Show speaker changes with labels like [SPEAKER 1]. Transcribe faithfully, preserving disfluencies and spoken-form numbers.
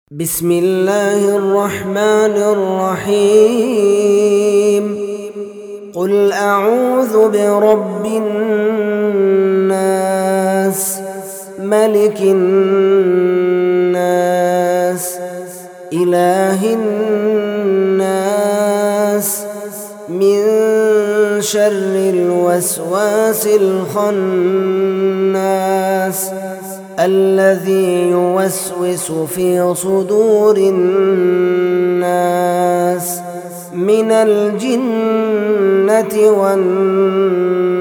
[SPEAKER 1] بسم الله الرحمن الرحيم قل أعوذ برب الناس ملك الناس إله الناس من شر الوسواس الخناس الذي يوسوس في صدور الناس من الجنة والناس.